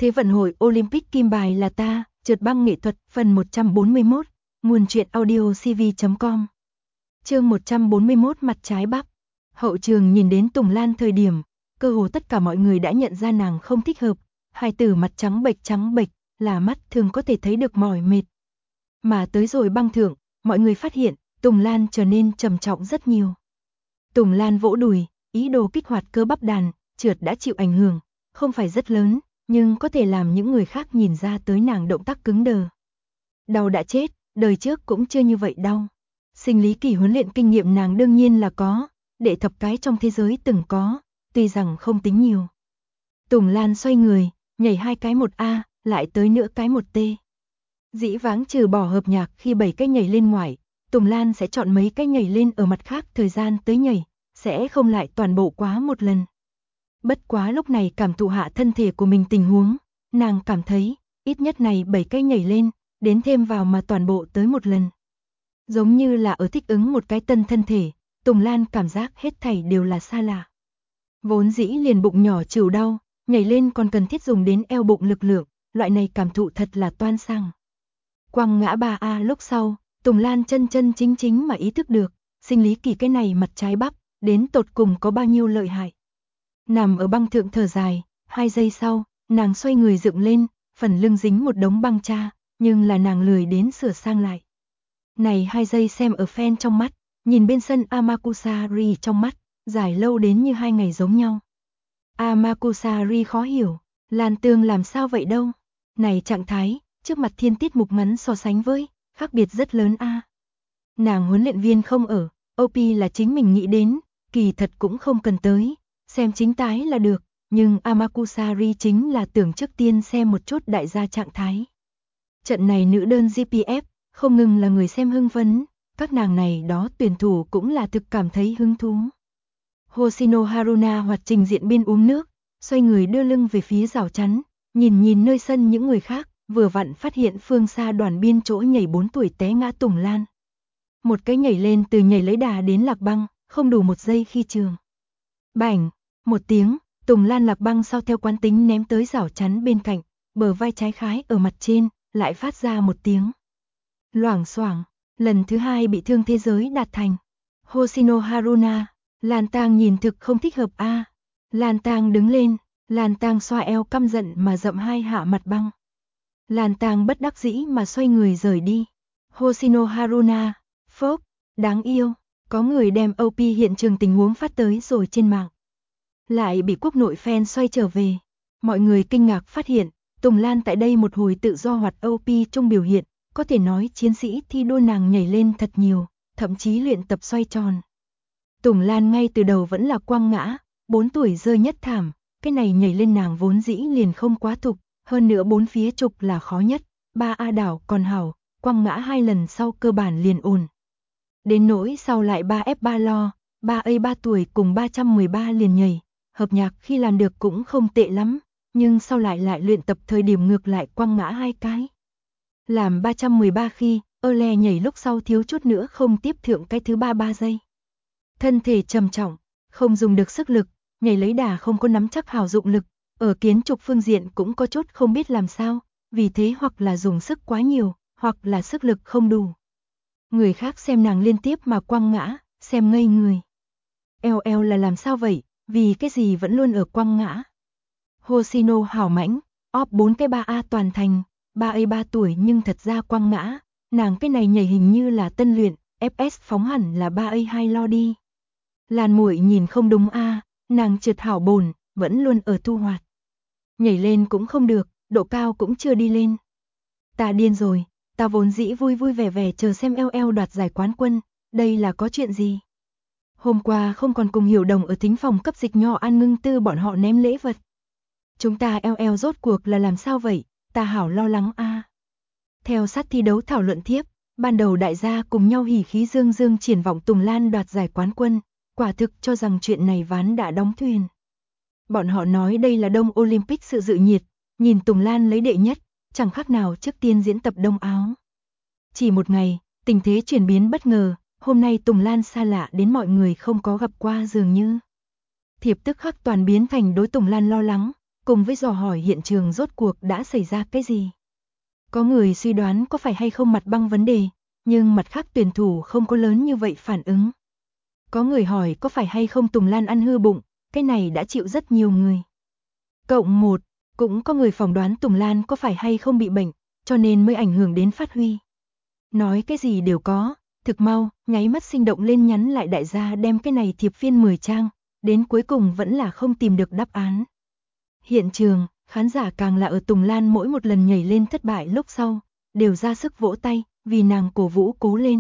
Thế vận hội Olympic kim bài là ta, trượt băng nghệ thuật, phần 141, nguồn truyện audio cv.com. Chương 141 mặt trái bắp. Hậu trường nhìn đến Tùng Lan thời điểm, cơ hồ tất cả mọi người đã nhận ra nàng không thích hợp, hai từ mặt trắng bệch, là mắt thường có thể thấy được mỏi mệt. Mà tới rồi băng thượng, mọi người phát hiện, Tùng Lan trở nên trầm trọng rất nhiều. Tùng Lan vỗ đùi, ý đồ kích hoạt cơ bắp đàn, trượt đã chịu ảnh hưởng, không phải rất lớn, nhưng có thể làm những người khác nhìn ra tới nàng động tác cứng đờ. Đau đã chết, đời trước cũng chưa như vậy đau. Sinh lý kỳ huấn luyện kinh nghiệm nàng đương nhiên là có, đệ thập cái trong thế giới từng có, tuy rằng không tính nhiều. Tùng Lan xoay người, nhảy 2 cái 1A, lại tới nữa cái 1T. Dĩ vãng trừ bỏ hợp nhạc khi 7 cái nhảy lên ngoài, Tùng Lan sẽ chọn mấy cái nhảy lên ở mặt khác thời gian tới nhảy, sẽ không lại toàn bộ quá một lần. Bất quá lúc này cảm thụ hạ thân thể của mình tình huống, nàng cảm thấy, ít nhất này 7 cái nhảy lên, đến thêm vào mà toàn bộ tới một lần. Giống như là ở thích ứng một cái tân thân thể, Tùng Lan cảm giác hết thảy đều là xa lạ. Vốn dĩ liền bụng nhỏ chịu đau, nhảy lên còn cần thiết dùng đến eo bụng lực lượng, loại này cảm thụ thật là toan sang. Quăng ngã 3A lúc sau, Tùng Lan chân chính mà ý thức được, sinh lý kỳ cái này mặt trái bắp, đến tột cùng có bao nhiêu lợi hại. Nằm ở băng thượng thở dài, 2 giây sau, nàng xoay người dựng lên, phần lưng dính một đống băng cha, nhưng là nàng lười đến sửa sang lại. Này 2 giây xem ở fan trong mắt, nhìn bên sân Amakusari trong mắt, dài lâu đến như 2 ngày giống nhau. Amakusari khó hiểu, Lan Tương làm sao vậy đâu? Này trạng thái, trước mặt thiên tiết mục ngắn so sánh với, khác biệt rất lớn a. Nàng huấn luyện viên không ở, OP là chính mình nghĩ đến, kỳ thật cũng không cần tới, xem chính tái là được, nhưng Amakusari chính là tưởng trước tiên xem một chút đại gia trạng thái. Trận này nữ đơn GPF, không ngừng là người xem hưng phấn, các nàng này đó tuyển thủ cũng là thực cảm thấy hứng thú. Hoshino Haruna hoạt trình diện biên uống nước, xoay người đưa lưng về phía rào chắn, nhìn nơi sân những người khác, vừa vặn phát hiện phương xa đoàn biên chỗ nhảy 4 tuổi té ngã Tùng Lan. Một cái nhảy lên từ nhảy lấy đà đến lạc băng, không đủ 1 giây khi trường. Bảnh, một tiếng, Tùng Lan lạc băng sau theo quán tính ném tới rào chắn bên cạnh, bờ vai trái khái ở mặt trên, lại phát ra một tiếng. Loảng xoảng, lần thứ 2 bị thương thế giới đạt thành. Hoshino Haruna, Lan Tang nhìn thực không thích hợp a. Lan Tang đứng lên, Lan Tang xoa eo căm giận mà dậm 2 hạ mặt băng. Lan Tang bất đắc dĩ mà xoay người rời đi. Hoshino Haruna, phốc, đáng yêu, có người đem OP hiện trường tình huống phát tới rồi trên mạng. Lại bị quốc nội fan xoay trở về. Mọi người kinh ngạc phát hiện, Tùng Lan tại đây một hồi tự do hoạt OP trong biểu hiện, có thể nói chiến sĩ thi đua nàng nhảy lên thật nhiều, thậm chí luyện tập xoay tròn. Tùng Lan ngay từ đầu vẫn là quăng ngã, 4 tuổi rơi nhất thảm, cái này nhảy lên nàng vốn dĩ liền không quá thục, hơn nữa 4 phía trục là khó nhất, 3A đảo còn hảo, quăng ngã 2 lần sau cơ bản liền ổn. Đến nỗi sau lại 3F3 lo, 3A 3 tuổi cùng 313 liền nhảy, hợp nhạc khi làm được cũng không tệ lắm, nhưng sau lại luyện tập thời điểm ngược lại quăng ngã 2 cái. Làm 313 khi, Ole nhảy lúc sau thiếu chút nữa không tiếp thượng cái thứ 3 giây. Thân thể trầm trọng, không dùng được sức lực, nhảy lấy đà không có nắm chắc hảo dụng lực, ở kiến trục phương diện cũng có chút không biết làm sao, vì thế hoặc là dùng sức quá nhiều, hoặc là sức lực không đủ. Người khác xem nàng liên tiếp mà quăng ngã, xem ngây người. Eo là làm sao vậy, vì cái gì vẫn luôn ở quăng ngã. Hoshino hảo mãnh, óp 4 cái 3A toàn thành, 3A 3 tuổi nhưng thật ra quăng ngã, nàng cái này nhảy hình như là tân luyện, FS phóng hẳn là 3A 2 lo đi. Lan muội nhìn không đúng a, nàng trượt hảo bồn, vẫn luôn ở thu hoạch. Nhảy lên cũng không được, độ cao cũng chưa đi lên. Ta điên rồi, ta vốn dĩ vui vẻ chờ xem eo đoạt giải quán quân, đây là có chuyện gì? Hôm qua không còn cùng Hiểu Đồng ở thính phòng cấp dịch nhỏ An Ngưng Tư bọn họ ném lễ vật. Chúng ta eo rốt cuộc là làm sao vậy, ta hảo lo lắng a. Theo sát thi đấu thảo luận thiếp, ban đầu đại gia cùng nhau hỉ khí dương triển vọng Tùng Lan đoạt giải quán quân, quả thực cho rằng chuyện này ván đã đóng thuyền. Bọn họ nói đây là Đông Olympic sự dự nhiệt, nhìn Tùng Lan lấy đệ nhất, chẳng khác nào trước tiên diễn tập Đông Áo. Chỉ một ngày, tình thế chuyển biến bất ngờ, hôm nay Tùng Lan xa lạ đến mọi người không có gặp qua dường như. Thiệp tức khắc toàn biến thành đối Tùng Lan lo lắng, cùng với dò hỏi hiện trường rốt cuộc đã xảy ra cái gì. Có người suy đoán có phải hay không mặt băng vấn đề, nhưng mặt khác tuyển thủ không có lớn như vậy phản ứng. Có người hỏi có phải hay không Tùng Lan ăn hư bụng, cái này đã chịu rất nhiều người. Cộng 1, cũng có người phỏng đoán Tùng Lan có phải hay không bị bệnh, cho nên mới ảnh hưởng đến phát huy. Nói cái gì đều có, thực mau, nháy mắt sinh động lên nhắn lại đại gia đem cái này thiệp phiên 10 trang, đến cuối cùng vẫn là không tìm được đáp án. Hiện trường, khán giả càng là ở Tùng Lan mỗi một lần nhảy lên thất bại lúc sau, đều ra sức vỗ tay, vì nàng cổ vũ cố lên.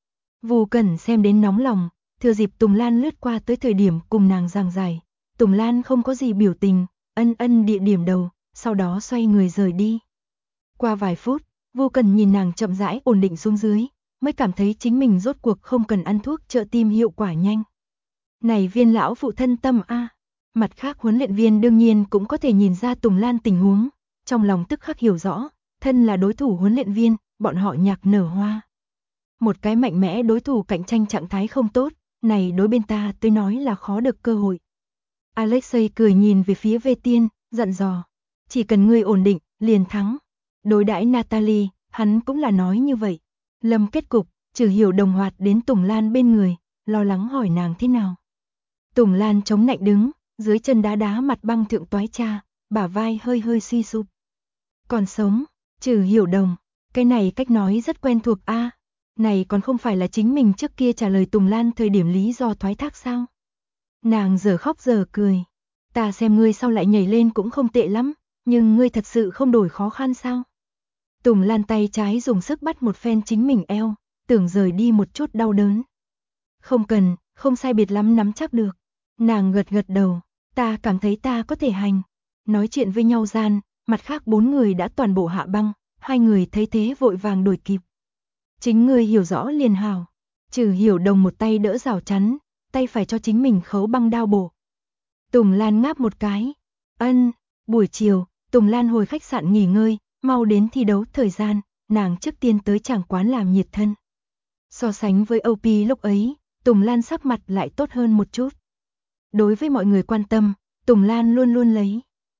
Vu Cẩn xem đến nóng lòng, thừa dịp Tùng Lan lướt qua tới thời điểm cùng nàng giảng giải. Tùng Lan không có gì biểu tình, ân địa điểm đầu, sau đó xoay người rời đi. Qua vài phút, Vu Cẩn nhìn nàng chậm rãi ổn định xuống dưới, mới cảm thấy chính mình rốt cuộc không cần ăn thuốc trợ tim hiệu quả nhanh. Này Viên lão phụ thân tâm a. Mặt khác huấn luyện viên đương nhiên cũng có thể nhìn ra Tùng Lan tình huống, trong lòng tức khắc hiểu rõ, thân là đối thủ huấn luyện viên, bọn họ nhạc nở hoa. Một cái mạnh mẽ đối thủ cạnh tranh trạng thái không tốt, này đối bên ta tôi nói là khó được cơ hội. Alexei cười nhìn về phía Vệ Tiên, dặn dò, chỉ cần ngươi ổn định, liền thắng. Đối đãi Natalie, hắn cũng là nói như vậy. Lâm kết cục, Trừ Hiểu Đồng hoạt đến Tùng Lan bên người, lo lắng hỏi nàng thế nào. Tùng Lan chống nạnh đứng, dưới chân đá đá mặt băng thượng toái cha, bả vai hơi hơi suy sụp. Còn sống, Trừ Hiểu Đồng, cái này cách nói rất quen thuộc a. Này còn không phải là chính mình trước kia trả lời Tùng Lan thời điểm lý do thoái thác sao? Nàng giờ khóc giờ cười. Ta xem ngươi sau lại nhảy lên cũng không tệ lắm, nhưng ngươi thật sự không đổi khó khăn sao? Tùng Lan tay trái dùng sức bắt một phen chính mình eo, tưởng rời đi một chút đau đớn. Không cần, không sai biệt lắm nắm chắc được. Nàng gật gật đầu, ta cảm thấy ta có thể hành. Nói chuyện với nhau gian, mặt khác 4 người đã toàn bộ hạ băng, 2 người thấy thế vội vàng đuổi kịp. Chính ngươi hiểu rõ liền hảo. Trừ Hiểu Đồng một tay đỡ rào chắn, tay phải cho chính mình khấu băng đao bổ. Tùng Lan ngáp một cái. Buổi chiều, Tùng Lan hồi khách sạn nghỉ ngơi, mau đến thi đấu thời gian, nàng trước tiên tới tràng quán làm nhiệt thân. So sánh với OP lúc ấy, Tùng Lan sắc mặt lại tốt hơn một chút. Đối với mọi người quan tâm, Tùng Lan luôn luôn lấy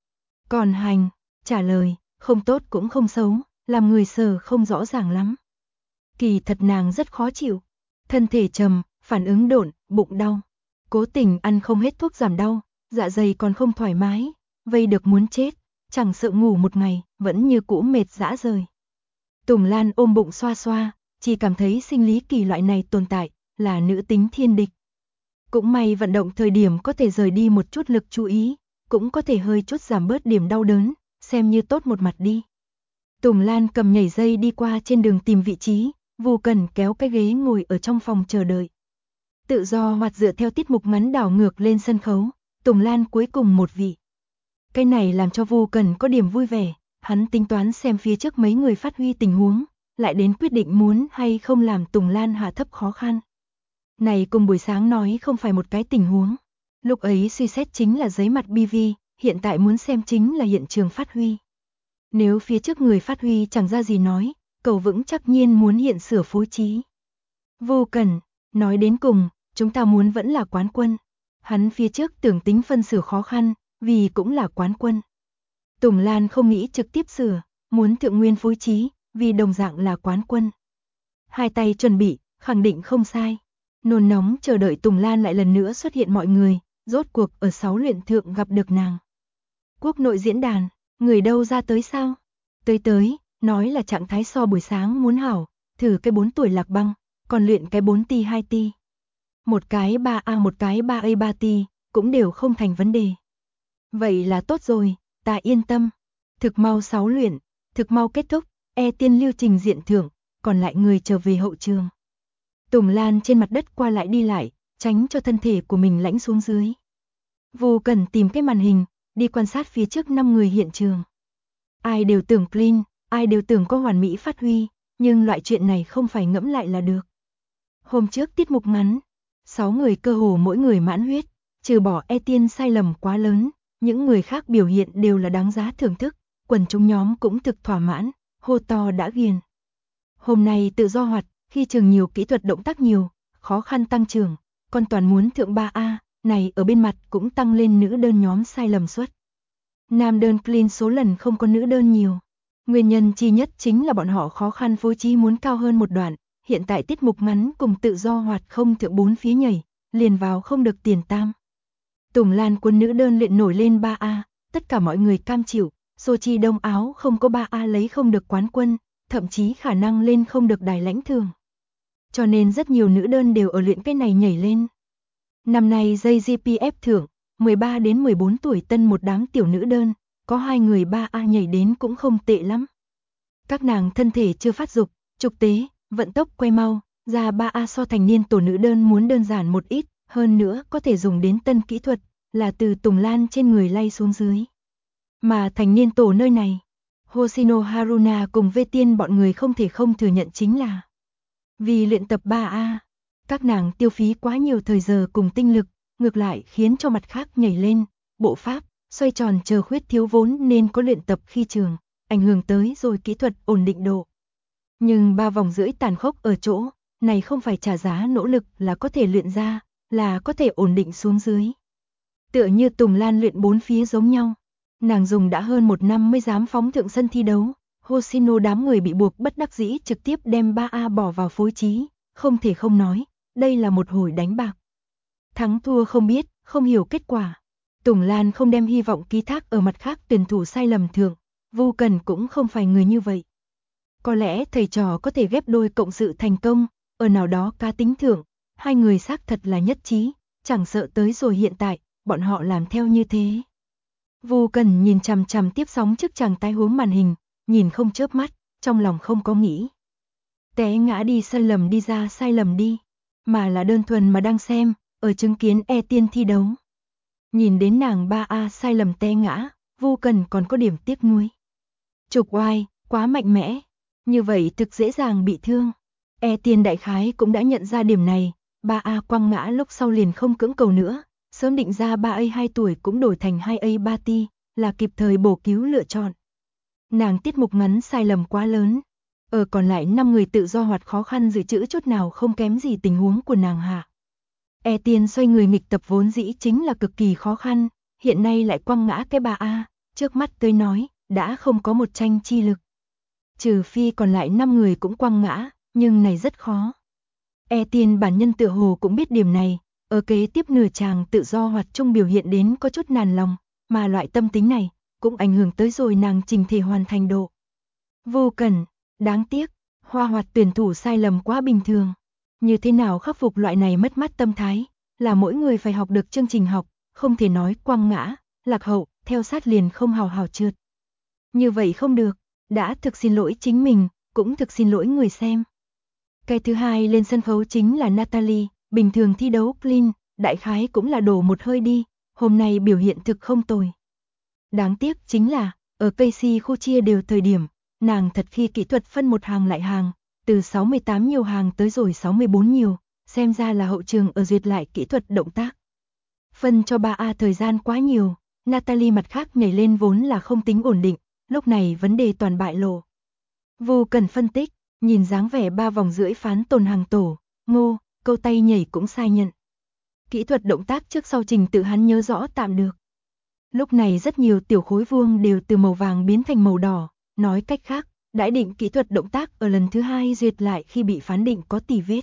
còn hành, trả lời, không tốt cũng không xấu, làm người sờ không rõ ràng lắm. Kỳ thật nàng rất khó chịu, thân thể trầm, phản ứng độn, bụng đau. Cố tình ăn không hết thuốc giảm đau, dạ dày còn không thoải mái, vây được muốn chết, chẳng sợ ngủ một ngày, vẫn như cũ mệt rã rời. Tùng Lan ôm bụng xoa xoa, chỉ cảm thấy sinh lý kỳ loại này tồn tại, là nữ tính thiên địch. Cũng may vận động thời điểm có thể rời đi một chút lực chú ý, cũng có thể hơi chút giảm bớt điểm đau đớn, xem như tốt một mặt đi. Tùng Lan cầm nhảy dây đi qua trên đường tìm vị trí, Vu Cẩn kéo cái ghế ngồi ở trong phòng chờ đợi. Tự do hoạt dựa theo tiết mục ngắn đảo ngược lên sân khấu, Tùng Lan cuối cùng một vị. Cái này làm cho Vu Cẩn có điểm vui vẻ, hắn tính toán xem phía trước mấy người phát huy tình huống, lại đến quyết định muốn hay không làm Tùng Lan hạ thấp khó khăn. Này cùng buổi sáng nói không phải một cái tình huống. Lúc ấy suy xét chính là giấy mặt BV, hiện tại muốn xem chính là hiện trường phát huy. Nếu phía trước người phát huy chẳng ra gì nói, cầu vững chắc nhiên muốn hiện sửa phối trí. Vô Cẩn, nói đến cùng, chúng ta muốn vẫn là quán quân. Hắn phía trước tưởng tính phân sửa khó khăn, vì cũng là quán quân. Tùng Lan không nghĩ trực tiếp sửa, muốn thượng nguyên phối trí, vì đồng dạng là quán quân. Hai tay chuẩn bị, khẳng định không sai. Nôn nóng chờ đợi Tùng Lan lại lần nữa xuất hiện mọi người, rốt cuộc ở 6 luyện thượng gặp được nàng. Quốc nội diễn đàn, người đâu ra tới sao? Tới, nói là trạng thái so buổi sáng muốn hảo, thử cái 4 tuổi lạc băng, còn luyện cái 4 ti 2 ti. Một cái 3A một cái 3A 3 ti, cũng đều không thành vấn đề. Vậy là tốt rồi, ta yên tâm. Thực mau 6 luyện, thực mau kết thúc, tiên lưu trình diện thưởng, còn lại người trở về hậu trường. Tùng Lan trên mặt đất qua lại đi lại, tránh cho thân thể của mình lãnh xuống dưới. Vô Cần tìm cái màn hình, đi quan sát phía trước 5 người hiện trường. Ai đều tưởng clean, ai đều tưởng có hoàn mỹ phát huy, nhưng loại chuyện này không phải ngẫm lại là được. Hôm trước tiết mục ngắn, 6 người cơ hồ mỗi người mãn huyết, trừ bỏ Tiên sai lầm quá lớn, những người khác biểu hiện đều là đáng giá thưởng thức, quần chúng nhóm cũng thực thỏa mãn, hô to đã ghiền. Hôm nay tự do hoạt, khi trường nhiều kỹ thuật động tác nhiều, khó khăn tăng trưởng, còn toàn muốn thượng 3A, này ở bên mặt cũng tăng lên nữ đơn nhóm sai lầm suất. Nam đơn clean số lần không có nữ đơn nhiều. Nguyên nhân chi nhất chính là bọn họ khó khăn phối trí muốn cao hơn một đoạn, hiện tại tiết mục ngắn cùng tự do hoạt không thượng 4 phía nhảy, liền vào không được tiền tam. Tùng Lan quân nữ đơn luyện nổi lên 3A, tất cả mọi người cam chịu, Sochi Đông Áo không có 3A lấy không được quán quân, thậm chí khả năng lên không được đài lãnh thường. Cho nên rất nhiều nữ đơn đều ở luyện cái này nhảy lên. Năm nay JGPF thưởng, 13 đến 14 tuổi tân một đám tiểu nữ đơn, có 2 người 3A nhảy đến cũng không tệ lắm. Các nàng thân thể chưa phát dục, trục tế, vận tốc quay mau, ra 3A so thành niên tổ nữ đơn muốn đơn giản một ít, hơn nữa có thể dùng đến tân kỹ thuật, là từ Tùng Lan trên người lay xuống dưới. Mà thành niên tổ nơi này, Hoshino Haruna cùng Vê Tiên bọn người không thể không thừa nhận chính là vì luyện tập 3A, các nàng tiêu phí quá nhiều thời giờ cùng tinh lực, ngược lại khiến cho mặt khác nhảy lên, bộ pháp, xoay tròn chờ khuyết thiếu vốn nên có luyện tập khi trường, ảnh hưởng tới rồi kỹ thuật ổn định độ. Nhưng 3 vòng rưỡi tàn khốc ở chỗ, này không phải trả giá nỗ lực là có thể luyện ra, là có thể ổn định xuống dưới. Tựa như Tùng Lan luyện 4 phía giống nhau, nàng dùng đã hơn 1 năm mới dám phóng thượng sân thi đấu, Hoshino đám người bị buộc bất đắc dĩ trực tiếp đem 3A bỏ vào phối trí, không thể không nói, đây là một hồi đánh bạc. Thắng thua không biết, không hiểu kết quả. Tùng Lan không đem hy vọng ký thác ở mặt khác tuyển thủ sai lầm thượng, Vu Cần cũng không phải người như vậy. Có lẽ thầy trò có thể ghép đôi cộng sự thành công, ở nào đó cá tính thượng, hai người xác thật là nhất trí, chẳng sợ tới rồi hiện tại, bọn họ làm theo như thế. Vu Cần nhìn chằm chằm tiếp sóng trước chàng tái huống màn hình, nhìn không chớp mắt, trong lòng không có nghĩ. Té ngã đi sai lầm đi ra sai lầm đi, mà là đơn thuần mà đang xem, ở chứng kiến E Tiên thi đấu. Nhìn đến nàng 3A sai lầm té ngã, Vu Cần còn có điểm tiếc nuối. Trục oai, quá mạnh mẽ, như vậy thực dễ dàng bị thương. E Tiên đại khái cũng đã nhận ra điểm này, 3A quăng ngã lúc sau liền không cưỡng cầu nữa, sớm định ra 3A 2 tuổi cũng đổi thành 2A 3 ti, là kịp thời bổ cứu lựa chọn. Nàng tiết mục ngắn sai lầm quá lớn, ở còn lại 5 người tự do hoạt khó khăn dự trữ chút nào không kém gì tình huống của nàng hạ. E Tiên xoay người nghịch tập vốn dĩ chính là cực kỳ khó khăn, hiện nay lại quăng ngã cái 3A, trước mắt tới nói, đã không có một tranh chi lực. Trừ phi còn lại 5 người cũng quăng ngã, nhưng này rất khó. E Tiên bản nhân tựa hồ cũng biết điểm này, ở kế tiếp nửa chàng tự do hoạt trung biểu hiện đến có chút nản lòng, mà loại tâm tính này cũng ảnh hưởng tới rồi nàng trình thể hoàn thành độ. Vô cần, đáng tiếc, hoa hoạt tuyển thủ sai lầm quá bình thường. Như thế nào khắc phục loại này mất mát tâm thái, là mỗi người phải học được chương trình học, không thể nói quăng ngã, lạc hậu, theo sát liền không hào hào trượt. Như vậy không được, đã thực xin lỗi chính mình, cũng thực xin lỗi người xem. Cái thứ hai lên sân khấu chính là Natalie, bình thường thi đấu clean, đại khái cũng là đổ một hơi đi, hôm nay biểu hiện thực không tồi. Đáng tiếc chính là, ở Casey khu chia đều thời điểm, nàng thật khi kỹ thuật phân một hàng lại hàng, từ 68 nhiều hàng tới rồi 64 nhiều, xem ra là hậu trường ở duyệt lại kỹ thuật động tác. Phân cho 3A thời gian quá nhiều, Natalie mặt khác nhảy lên vốn là không tính ổn định, lúc này vấn đề toàn bại lộ. Vô cần phân tích, nhìn dáng vẻ 3 vòng rưỡi phán tồn hàng tổ, Ngô, câu tay nhảy cũng sai nhận. Kỹ thuật động tác trước sau trình tự hắn nhớ rõ tạm được. Lúc này rất nhiều tiểu khối vuông đều từ màu vàng biến thành màu đỏ, nói cách khác, đãi định kỹ thuật động tác ở lần thứ hai duyệt lại khi bị phán định có tỉ vết.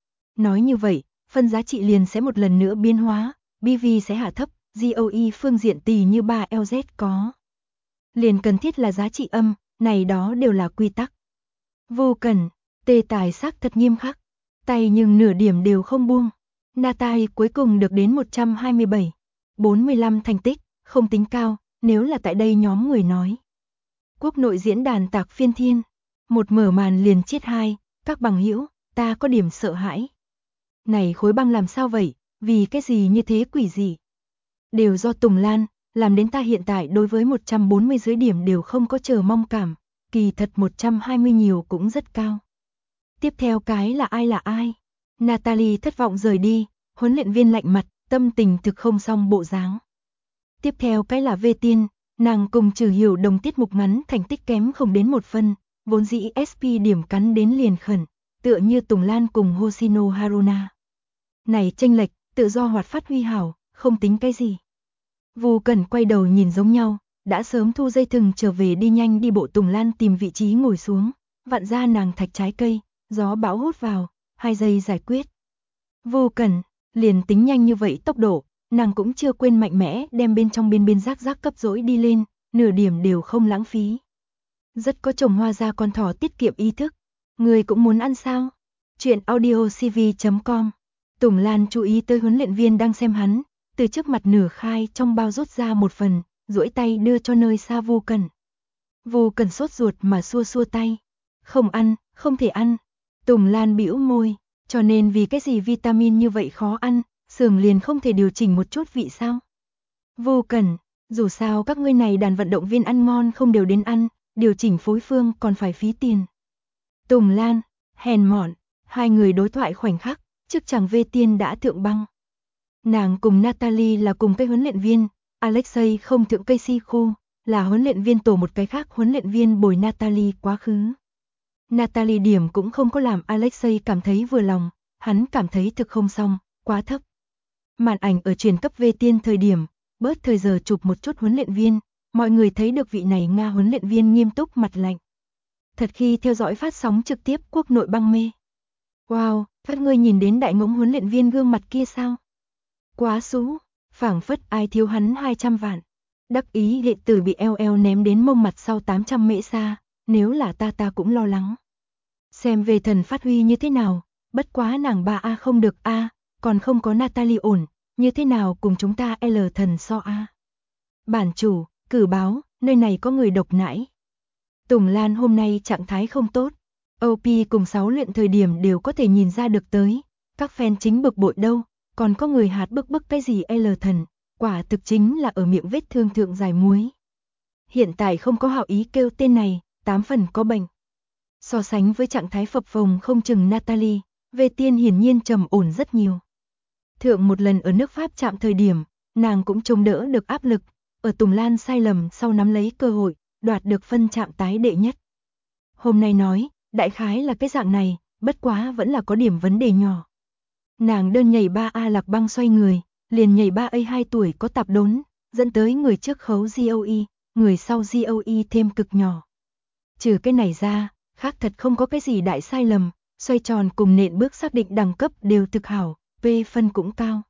Nói như vậy, phân giá trị liền sẽ một lần nữa biến hóa, BV sẽ hạ thấp, GOE phương diện tỉ như 3LZ có. Liền cần thiết là giá trị âm, này đó đều là quy tắc. Vô cần, tê tài sắc thật nghiêm khắc, tay nhưng nửa điểm đều không buông. Natalie cuối cùng được đến 127, 45 thành tích, không tính cao, nếu là tại đây nhóm người nói. Quốc nội diễn đàn tạc phiên thiên, một mở màn liền chết hai, các bằng hữu, ta có điểm sợ hãi. Này khối băng làm sao vậy, vì cái gì như thế quỷ gì? Đều do Tùng Lan, làm đến ta hiện tại đối với 140 dưới điểm đều không có chờ mong cảm, kỳ thật 120 nhiều cũng rất cao. Tiếp theo cái là ai? Natalie thất vọng rời đi, huấn luyện viên lạnh mặt, tâm tình thực không xong bộ dáng. Tiếp theo cái là Vê Tiên, nàng cùng Trừ Hiểu đồng tiết mục ngắn thành tích kém không đến 1 phân, vốn dĩ SP điểm cắn đến liền khẩn, tựa như Tùng Lan cùng Hoshino Haruna. Này chênh lệch, tự do hoạt phát huy hảo, không tính cái gì. Vu Cần quay đầu nhìn giống nhau, đã sớm thu dây thừng trở về đi nhanh đi bộ. Tùng Lan tìm vị trí ngồi xuống, vặn ra nàng thạch trái cây, gió bão hút vào, 2 giây giải quyết. Vô Cẩn, liền tính nhanh như vậy tốc độ, nàng cũng chưa quên mạnh mẽ đem bên trong biên rác rác cấp dỗi đi lên, nửa điểm đều không lãng phí. Rất có trồng hoa ra con thỏ tiết kiệm ý thức. Người cũng muốn ăn sao? Chuyện audiocv.com. Tùng Lan chú ý tới huấn luyện viên đang xem hắn, từ trước mặt nửa khai trong bao rút ra một phần, duỗi tay đưa cho nơi xa Vô Cẩn. Vô Cẩn sốt ruột mà xua xua tay. Không ăn, không thể ăn. Tùng Lan bĩu môi, cho nên vì cái gì vitamin như vậy khó ăn, xưởng liền không thể điều chỉnh một chút vị sao? Vô Cẩn, dù sao các ngươi này đàn vận động viên ăn ngon không đều đến ăn, điều chỉnh phối phương còn phải phí tiền. Tùng Lan, hèn mọn, 2 người đối thoại khoảnh khắc, trước chàng Vê Tiên đã thượng băng. Nàng cùng Natalie là cùng cái huấn luyện viên, Alexei không thượng cây si khu, là huấn luyện viên tổ một cái khác huấn luyện viên bồi Natalie quá khứ. Natalie điểm cũng không có làm Alexei cảm thấy vừa lòng, hắn cảm thấy thực không xong, quá thấp. Màn ảnh ở truyền cấp Vê Tiên thời điểm, bớt thời giờ chụp một chút huấn luyện viên, mọi người thấy được vị này Nga huấn luyện viên nghiêm túc mặt lạnh. Thật khi theo dõi phát sóng trực tiếp quốc nội băng mê. Wow, các ngươi nhìn đến đại ngỗng huấn luyện viên gương mặt kia sao? Quá xú, phảng phất ai thiếu hắn 200 vạn. Đắc ý đệ tử bị eo ném đến mông mặt sau 800 mễ xa, nếu là ta cũng lo lắng. Xem về thần phát huy như thế nào, bất quá nàng 3A không được A, còn không có Natalie ổn, như thế nào cùng chúng ta L thần so A. Bản chủ, cử báo, nơi này có người độc nãi. Tùng Lan hôm nay trạng thái không tốt, OP cùng 6 luyện thời điểm đều có thể nhìn ra được tới, các fan chính bực bội đâu, còn có người hạt bức cái gì L thần, quả thực chính là ở miệng vết thương thượng dài muối. Hiện tại không có hảo ý kêu tên này, 8 phần có bệnh. So sánh với trạng thái phập phồng không chừng Natalie, Vê Tiên hiển nhiên trầm ổn rất nhiều. Thượng một lần ở nước Pháp chạm thời điểm, nàng cũng chống đỡ được áp lực, ở Tùng Lan sai lầm sau nắm lấy cơ hội, đoạt được phân chạm tái đệ nhất. Hôm nay nói, đại khái là cái dạng này, bất quá vẫn là có điểm vấn đề nhỏ. Nàng đơn nhảy 3A lạc băng xoay người, liền nhảy 3A 2 tuổi có tạp đốn, dẫn tới người trước khấu GOE, người sau GOE thêm cực nhỏ. Trừ cái này ra, khác thật không có cái gì đại sai lầm, xoay tròn cùng nện bước xác định đẳng cấp đều thực hảo, P phân cũng cao.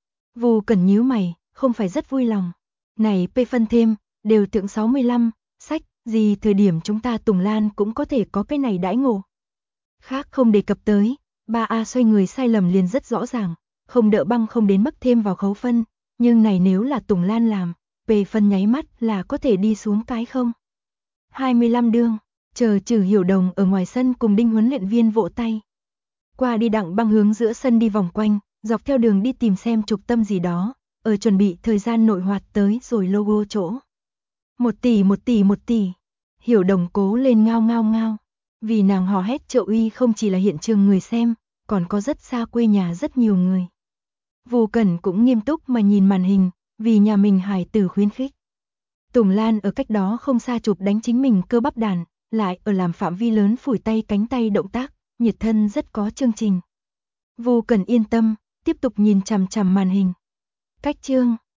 Vô Cẩn nhíu mày, không phải rất vui lòng. Này P phân thêm, đều thượng 65, sách, gì thời điểm chúng ta Tùng Lan cũng có thể có cái này đãi ngộ. Khác không đề cập tới, 3A xoay người sai lầm liền rất rõ ràng, không đỡ băng không đến mức thêm vào khấu phân, nhưng này nếu là Tùng Lan làm, P phân nháy mắt là có thể đi xuống cái không. 25 đương, chờ Trừ Hiểu Đồng ở ngoài sân cùng Đinh huấn luyện viên vỗ tay. Qua đi đặng băng hướng giữa sân đi vòng quanh, dọc theo đường đi tìm xem trục tâm gì đó, ở chuẩn bị thời gian nội hoạt tới rồi logo chỗ. 1 tỷ, Hiểu Đồng cố lên ngao ngao, vì nàng hò hét trợ uy không chỉ là hiện trường người xem, còn có rất xa quê nhà rất nhiều người. Vô Cẩn cũng nghiêm túc mà nhìn màn hình, vì nhà mình hài tử khuyến khích. Tùng Lan ở cách đó không xa chụp đánh chính mình cơ bắp đàn, lại ở làm phạm vi lớn phủi tay cánh tay động tác, nhiệt thân rất có chương trình. Vô Cẩn yên tâm, tiếp tục nhìn chằm chằm màn hình. Cách chương